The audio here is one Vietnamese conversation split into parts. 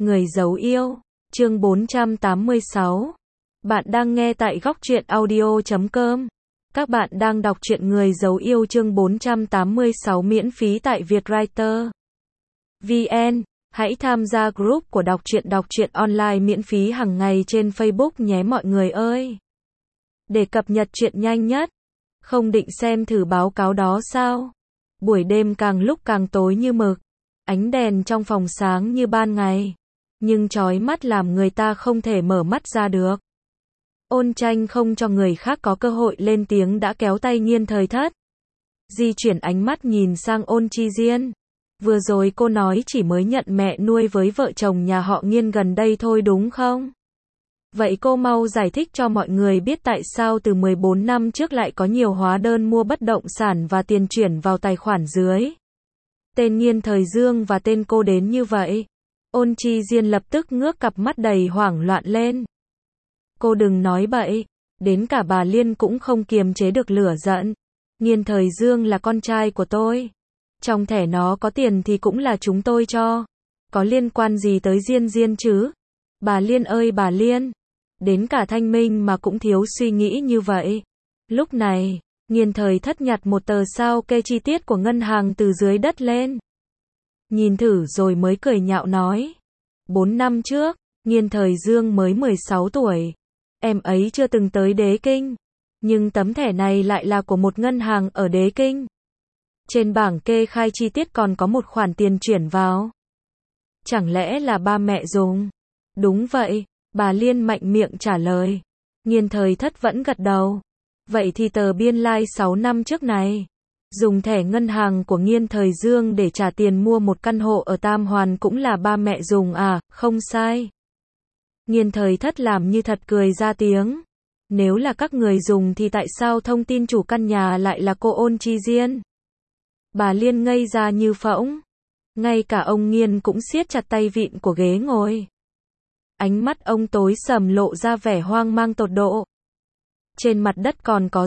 Người giấu yêu, chương 486. Bạn đang nghe tại góc truyện audio.com. Các bạn đang đọc truyện Người giấu yêu chương 486 miễn phí tại Vietwriter VN. Hãy tham gia group của đọc truyện online miễn phí hàng ngày trên Facebook nhé mọi người ơi. Để cập nhật truyện nhanh nhất. Không định xem thử báo cáo đó sao? Buổi đêm càng lúc càng tối như mực. Ánh đèn trong phòng sáng như ban ngày. Nhưng chói mắt làm người ta không thể mở mắt ra được. Ôn Tranh không cho người khác có cơ hội lên tiếng đã kéo tay Nghiên Thời Thất. Di chuyển ánh mắt nhìn sang Ôn Chi Diên. Vừa rồi cô nói chỉ mới nhận mẹ nuôi với vợ chồng nhà họ Nghiên gần đây thôi đúng không? Vậy cô mau giải thích cho mọi người biết tại sao từ 14 năm trước lại có nhiều hóa đơn mua bất động sản và tiền chuyển vào tài khoản dưới tên Nghiên Thời Dương và tên cô đến như vậy. Ôn Chi Diên lập tức ngước cặp mắt đầy hoảng loạn lên. Cô đừng nói bậy, đến cả bà Liên cũng không kiềm chế được lửa giận. Nghiên Thời Dương là con trai của tôi. Trong thẻ nó có tiền thì cũng là chúng tôi cho. Có liên quan gì tới Diên Diên chứ? Bà Liên ơi bà Liên. Đến cả Thanh Minh mà cũng thiếu suy nghĩ như vậy. Lúc này, Nghiên Thời Thất nhặt một tờ sao kê chi tiết của ngân hàng từ dưới đất lên. Nhìn thử rồi mới cười nhạo nói. 4 năm trước, Nghiên Thời Dương mới 16 tuổi. Em ấy chưa từng tới Đế Kinh. Nhưng tấm thẻ này lại là của một ngân hàng ở Đế Kinh. Trên bảng kê khai chi tiết còn có một khoản tiền chuyển vào. Chẳng lẽ là ba mẹ dùng? Đúng vậy, bà Liên mạnh miệng trả lời. Nghiên Thời Thất vẫn gật đầu. Vậy thì tờ biên lai 6 năm trước này. Dùng thẻ ngân hàng của Nghiên Thời Dương để trả tiền mua một căn hộ ở Tam Hoàn cũng là ba mẹ dùng à, không sai. Nghiên Thời Thất làm như thật cười ra tiếng. Nếu là các người dùng thì tại sao thông tin chủ căn nhà lại là cô Ôn Chi Diên? Bà Liên ngây ra như phỗng. Ngay cả ông Nghiên cũng siết chặt tay vịn của ghế ngồi. Ánh mắt ông tối sầm lộ ra vẻ hoang mang tột độ. Trên mặt đất còn có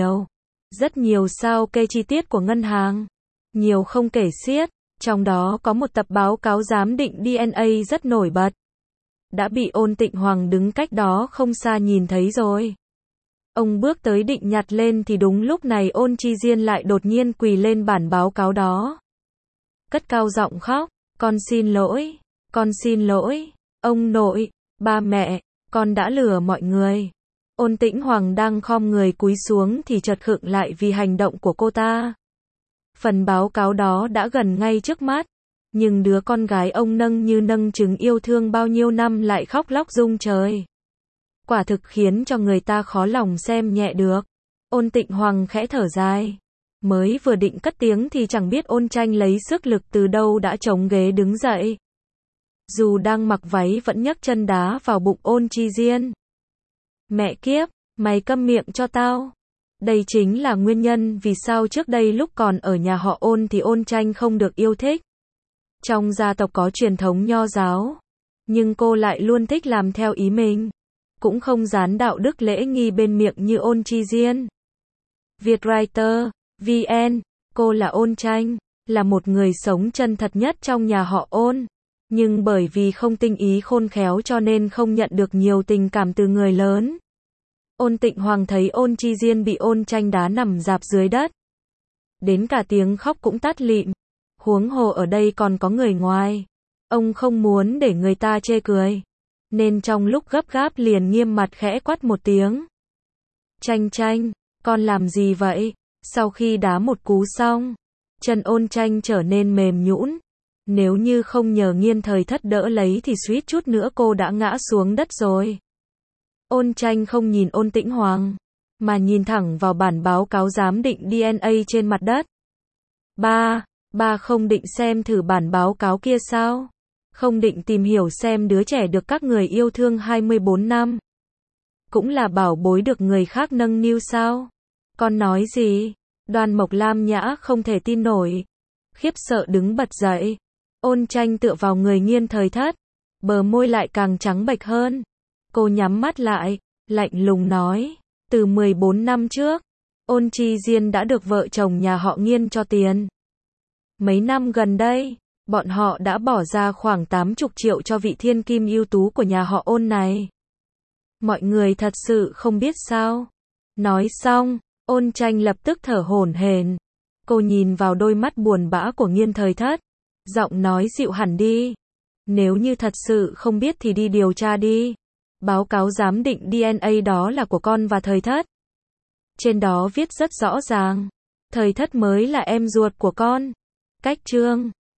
rất nhiều sao kê chi tiết của ngân hàng. Nhiều không kể xiết, trong đó có một tập báo cáo giám định DNA rất nổi bật. Đã bị Ôn Tịnh Hoàng đứng cách đó không xa nhìn thấy rồi. Ông bước tới định nhặt lên thì đúng lúc này Ôn Chi Diên lại đột nhiên quỳ lên bản báo cáo đó. Cất cao giọng khóc, con xin lỗi, ông nội, ba mẹ, con đã lừa mọi người. Ôn Tĩnh Hoàng đang khom người cúi xuống thì chợt khựng lại vì hành động của cô ta. Phần báo cáo đó đã gần ngay trước mắt, nhưng đứa con gái ông nâng như nâng trứng yêu thương bao nhiêu năm lại khóc lóc rung trời. Quả thực khiến cho người ta khó lòng xem nhẹ được. Ôn Tịnh Hoàng khẽ thở dài. Mới vừa định cất tiếng thì chẳng biết Ôn Tranh lấy sức lực từ đâu đã chống ghế đứng dậy. Dù đang mặc váy vẫn nhấc chân đá vào bụng Ôn Chi Diên. Mẹ kiếp, mày câm miệng cho tao. Đây chính là nguyên nhân vì sao trước đây lúc còn ở nhà họ Ôn thì Ôn Tranh không được yêu thích. Trong gia tộc có truyền thống nho giáo, nhưng cô lại luôn thích làm theo ý mình. Cũng không dán đạo đức lễ nghi bên miệng như Ôn Chi Diên. Vietwriter VN, cô là Ôn Tranh, là một người sống chân thật nhất trong nhà họ Ôn. Nhưng bởi vì không tinh ý khôn khéo cho nên không nhận được nhiều tình cảm từ người lớn. Ôn Tịnh Hoàng thấy Ôn Chi Diên bị Ôn Tranh đá nằm rạp dưới đất. Đến cả tiếng khóc cũng tắt lịm. Huống hồ ở đây còn có người ngoài. Ông không muốn để người ta chê cười. Nên trong lúc gấp gáp liền nghiêm mặt khẽ quát một tiếng. Tranh, con làm gì vậy? Sau khi đá một cú xong, chân Ôn Tranh trở nên mềm nhũn. Nếu như không nhờ Nghiên Thời Thất đỡ lấy thì suýt chút nữa cô đã ngã xuống đất rồi. Ôn Tranh không nhìn Ôn Tĩnh Hoàng, mà nhìn thẳng vào bản báo cáo giám định DNA trên mặt đất. Ba không định xem thử bản báo cáo kia sao? Không định tìm hiểu xem đứa trẻ được các người yêu thương 24 năm. Cũng là bảo bối được người khác nâng niu sao? Con nói gì? Đoan Mộc Lam Nhã không thể tin nổi. Khiếp sợ đứng bật dậy. Ôn Tranh tựa vào người Nghiên Thời Thất. Bờ môi lại càng trắng bệch hơn. Cô nhắm mắt lại, lạnh lùng nói. Từ 14 năm trước, Ôn Chi Diên đã được vợ chồng nhà họ Nghiên cho tiền. Mấy năm gần đây, Bọn họ đã bỏ ra khoảng 80 triệu cho vị thiên kim ưu tú của nhà họ Ôn này. Mọi người thật sự không biết sao? Nói xong, Ôn Tranh lập tức thở hổn hển. Cô nhìn vào đôi mắt buồn bã của Nghiên Thời Thất, giọng nói dịu hẳn đi. Nếu như thật sự không biết thì đi điều tra đi. Báo cáo giám định DNA đó là của con và Thời Thất. Trên đó viết rất rõ ràng, Thời Thất mới là em ruột của con. Cách chương